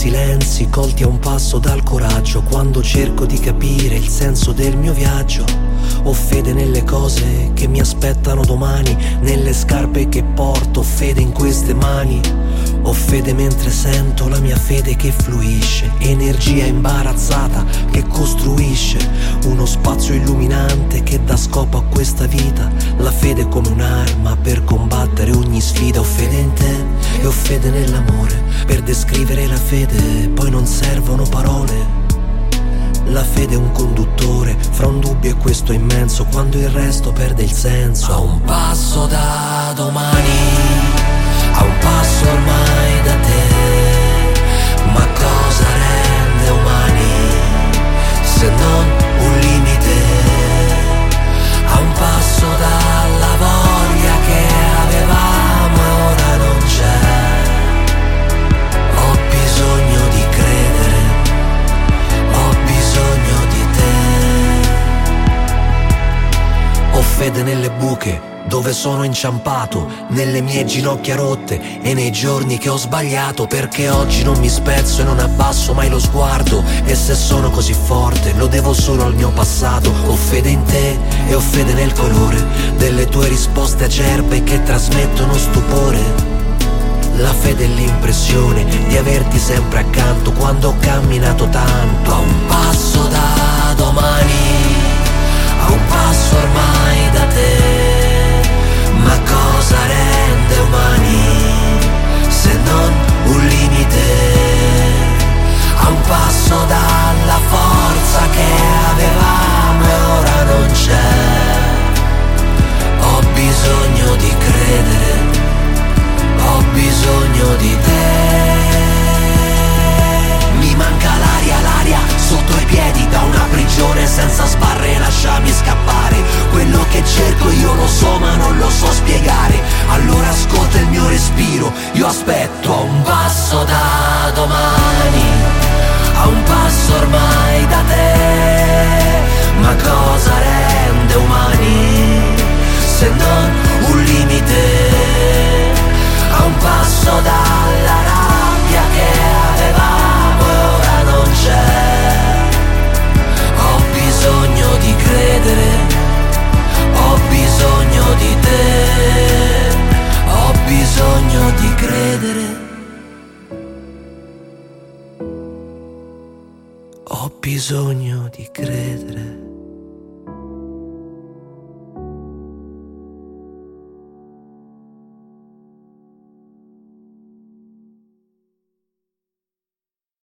silenzi colti a un passo dal coraggio, quando cerco di capire il senso del mio viaggio. Ho fede nelle cose che mi aspettano domani, nelle scarpe che porto, ho fede in queste mani. Ho fede mentre sento la mia fede che fluisce, energia imbarazzata che costruisce uno spazio illuminante che dà scopo a questa vita. La fede è come un'arma per combattere ogni sfida. Ho fede in te e ho fede nell'amore, per descrivere la fede poi non servono parole. La fede è un conduttore fra un dubbio e questo immenso, quando il resto perde il senso. A un passo da domani, a un passo ormai da te, ma cosa rende umani se non un limite? A un passo dalla voglia che avevamo e ora non c'è. Ho bisogno di credere, ho bisogno di te. Ho fede nelle buche dove sono inciampato, nelle mie ginocchia rotte e nei giorni che ho sbagliato, perché oggi non mi spezzo e non abbasso mai lo sguardo, e se sono così forte lo devo solo al mio passato. Ho fede in te e ho fede nel colore delle tue risposte acerbe che trasmettono stupore. La fede è l'impressione di averti sempre accanto quando ho camminato tanto. A un passo da domani, a un passo ormai da te, ma cosa rende umani se non un limite? A un passo dalla forza che avevamo e ora non c'è. Ho bisogno di credere, ho bisogno di te. Mi manca l'aria sotto i piedi, da una prigione senza sbarre, lasciami scappare. Quello che cerco io lo so ma non lo so spiegare. Allora ascolta il mio respiro, io aspetto. A un passo da domani, a un passo ormai da te, ma cosa rende umani se non un limite? A un passo dalla rabbia che avevamo e ora non c'è. Ho bisogno di credere, ho bisogno di te, ho bisogno di credere, ho bisogno di credere.